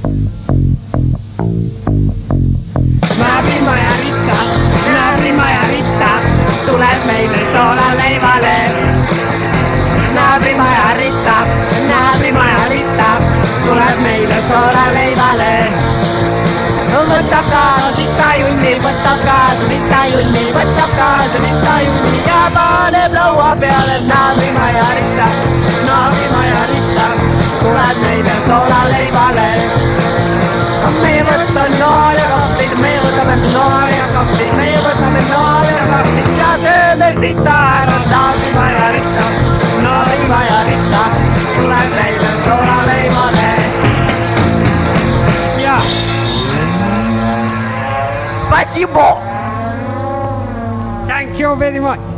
Naabri-Maja Ritta tuleb meile soolaleivale. Naabri-Maja Ritta tuleb meile soolaleivale. Võtab kaasa sita junni ja paneb laua peale. Naabri-Maja Ritta tuleb meile soolaleivale. Meie võtame noor ja kahvlid, meie võtame noor ja kahvlid ja sööme sita ära. Naabri-Maja Ritta tuleb meile soolaleivale. Spasibo! Thank you very much.